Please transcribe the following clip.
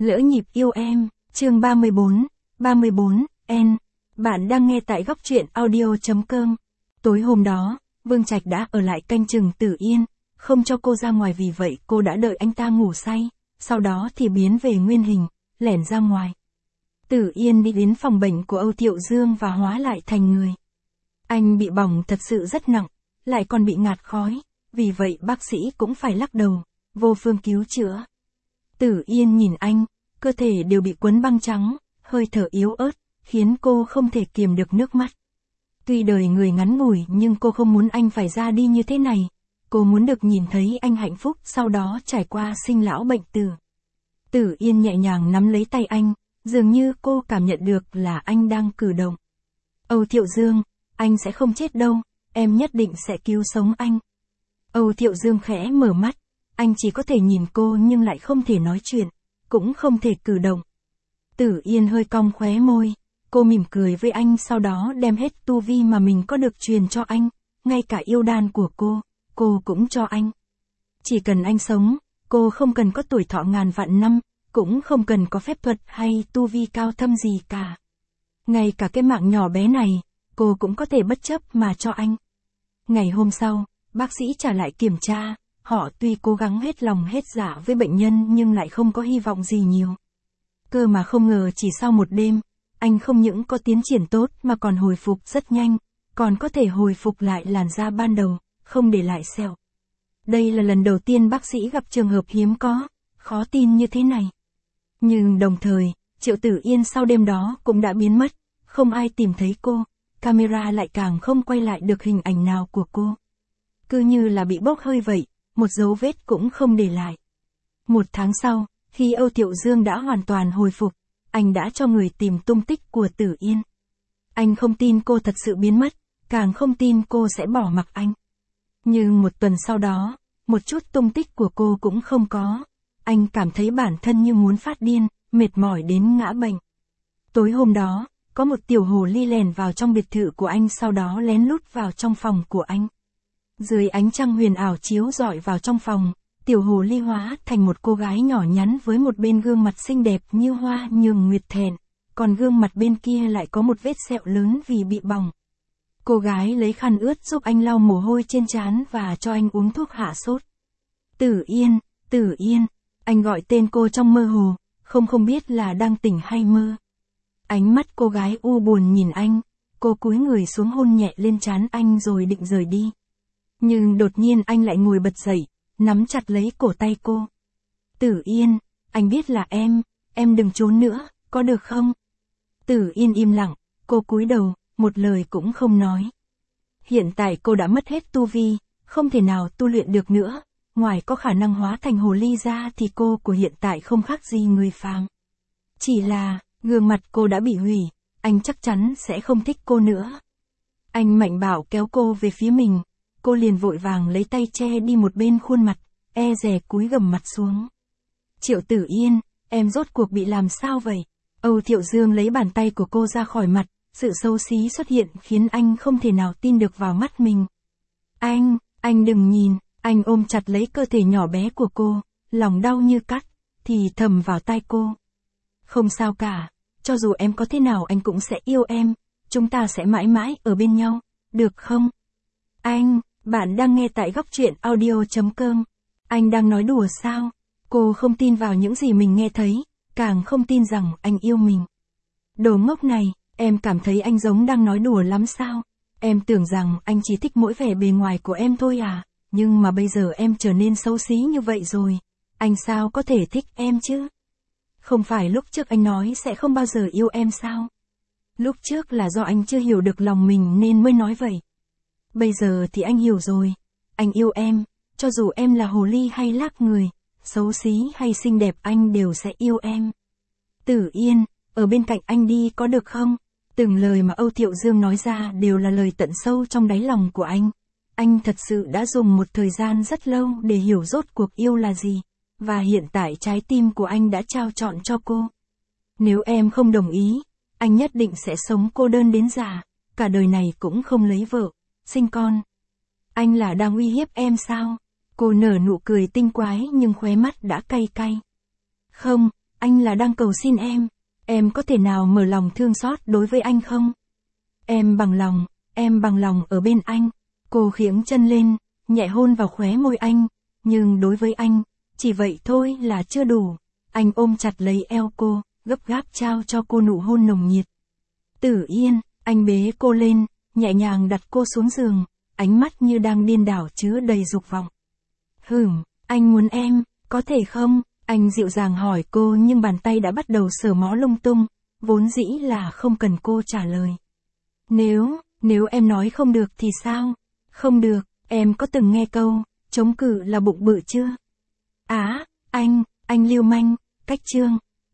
Lỡ nhịp yêu em, chương 34, N. Bạn đang nghe tại góc truyện audio.com. Tối hôm đó, Vương Trạch đã ở lại canh chừng Tử Yên, không cho cô ra ngoài, vì vậy cô đã đợi anh ta ngủ say, sau đó thì biến về nguyên hình, lẻn ra ngoài. Tử Yên đi đến phòng bệnh của Âu Thiệu Dương và hóa lại thành người. Anh bị bỏng thật sự rất nặng, lại còn bị ngạt khói, vì vậy bác sĩ cũng phải lắc đầu, vô phương cứu chữa. Tử Yên nhìn anh, cơ thể đều bị quấn băng trắng, hơi thở yếu ớt, khiến cô không thể kiềm được nước mắt. Tuy đời người ngắn ngủi nhưng cô không muốn anh phải ra đi như thế này. Cô muốn được nhìn thấy anh hạnh phúc, sau đó trải qua sinh lão bệnh tử. Tử Yên nhẹ nhàng nắm lấy tay anh, dường như cô cảm nhận được là anh đang cử động. Âu Thiệu Dương, anh sẽ không chết đâu, em nhất định sẽ cứu sống anh. Âu Thiệu Dương khẽ mở mắt, anh chỉ có thể nhìn cô nhưng lại không thể nói chuyện, cũng không thể cử động. Tử Yên hơi cong khóe môi, cô mỉm cười với anh, sau đó đem hết tu vi mà mình có được truyền cho anh, ngay cả yêu đan của cô cũng cho anh. Chỉ cần anh sống, cô không cần có tuổi thọ ngàn vạn năm, cũng không cần có phép thuật hay tu vi cao thâm gì cả. Ngay cả cái mạng nhỏ bé này, cô cũng có thể bất chấp mà cho anh. Ngày hôm sau, bác sĩ trả lại kiểm tra, họ tuy cố gắng hết lòng hết dạ với bệnh nhân nhưng lại không có hy vọng gì nhiều. Cơ mà không ngờ chỉ sau một đêm, anh không những có tiến triển tốt mà còn hồi phục rất nhanh, còn có thể hồi phục lại làn da ban đầu, không để lại sẹo. Đây là lần đầu tiên bác sĩ gặp trường hợp hiếm có, khó tin như thế này. Nhưng đồng thời, Triệu Tử Yên sau đêm đó cũng đã biến mất, không ai tìm thấy cô, camera lại càng không quay lại được hình ảnh nào của cô. Cứ như là bị bốc hơi vậy, một dấu vết cũng không để lại. Một tháng sau, khi Âu Thiệu Dương đã hoàn toàn hồi phục, anh đã cho người tìm tung tích của Tử Yên. Anh không tin cô thật sự biến mất, càng không tin cô sẽ bỏ mặc anh. Nhưng một tuần sau đó, một chút tung tích của cô cũng không có. Anh cảm thấy bản thân như muốn phát điên, mệt mỏi đến ngã bệnh. Tối hôm đó, có một tiểu hồ ly lèn vào trong biệt thự của anh, sau đó lén lút vào trong phòng của anh. Dưới ánh trăng huyền ảo chiếu rọi vào trong phòng, tiểu hồ ly hóa thành một cô gái nhỏ nhắn với một bên gương mặt xinh đẹp như hoa nhường nguyệt thẹn, còn gương mặt bên kia lại có một vết sẹo lớn vì bị bỏng. Cô gái lấy khăn ướt giúp anh lau mồ hôi trên trán và cho anh uống thuốc hạ sốt. Tử Yên, Tử Yên, anh gọi tên cô trong mơ hồ, không biết là đang tỉnh hay mơ. Ánh mắt cô gái u buồn nhìn anh, cô cúi người xuống hôn nhẹ lên trán anh rồi định rời đi. Nhưng đột nhiên anh lại ngồi bật dậy, nắm chặt lấy cổ tay cô. Tử Yên, anh biết là em đừng trốn nữa, có được không? Tử Yên im lặng, cô cúi đầu, một lời cũng không nói. Hiện tại cô đã mất hết tu vi, không thể nào tu luyện được nữa, ngoài có khả năng hóa thành hồ ly ra thì cô của hiện tại không khác gì người phàm. Chỉ là, gương mặt cô đã bị hủy, anh chắc chắn sẽ không thích cô nữa. Anh mạnh bạo kéo cô về phía mình, cô liền vội vàng lấy tay che đi một bên khuôn mặt, e dè cúi gằm mặt xuống. Triệu Tử Yên, em rốt cuộc bị làm sao vậy? Âu Thiệu Dương lấy bàn tay của cô ra khỏi mặt, sự xấu xí xuất hiện khiến anh không thể nào tin được vào mắt mình. Anh đừng nhìn, anh ôm chặt lấy cơ thể nhỏ bé của cô, lòng đau như cắt, thì thầm vào tai cô. Không sao cả, cho dù em có thế nào anh cũng sẽ yêu em, chúng ta sẽ mãi mãi ở bên nhau, được không? Bạn đang nghe tại góc truyện audio.com. Anh đang nói đùa sao? Cô không tin vào những gì mình nghe thấy, càng không tin rằng anh yêu mình. Đồ ngốc này, em cảm thấy anh giống đang nói đùa lắm sao? Em tưởng rằng anh chỉ thích mỗi vẻ bề ngoài của em thôi à, nhưng mà bây giờ em trở nên xấu xí như vậy rồi. Anh sao có thể thích em chứ? Không phải lúc trước anh nói sẽ không bao giờ yêu em sao? Lúc trước là do anh chưa hiểu được lòng mình nên mới nói vậy. Bây giờ thì anh hiểu rồi. Anh yêu em, cho dù em là hồ ly hay lác người, xấu xí hay xinh đẹp anh đều sẽ yêu em. Tử Yên, ở bên cạnh anh đi có được không? Từng lời mà Âu Thiệu Dương nói ra đều là lời tận sâu trong đáy lòng của anh. Anh thật sự đã dùng một thời gian rất lâu để hiểu rốt cuộc yêu là gì, và hiện tại trái tim của anh đã trao trọn cho cô. Nếu em không đồng ý, anh nhất định sẽ sống cô đơn đến già, cả đời này cũng không lấy vợ, sinh con. Anh là đang uy hiếp em sao? Cô nở nụ cười tinh quái nhưng khóe mắt đã cay cay. Không, anh là đang cầu xin em có thể nào mở lòng thương xót đối với anh không? Em bằng lòng ở bên anh. Cô khiễng chân lên, nhẹ hôn vào khóe môi anh, nhưng đối với anh, chỉ vậy thôi là chưa đủ. Anh ôm chặt lấy eo cô, gấp gáp trao cho cô nụ hôn nồng nhiệt. Tử Yên, anh bế cô lên, nhẹ nhàng đặt cô xuống giường, ánh mắt như đang điên đảo chứa đầy dục vọng. Anh muốn em, có thể không? Anh dịu dàng hỏi cô nhưng bàn tay đã bắt đầu sờ mó lung tung, vốn dĩ là không cần cô trả lời. Nếu em nói không được thì sao? Không được, em có từng nghe câu, chống cự là bụng bự chưa? Anh lưu manh, cách chương.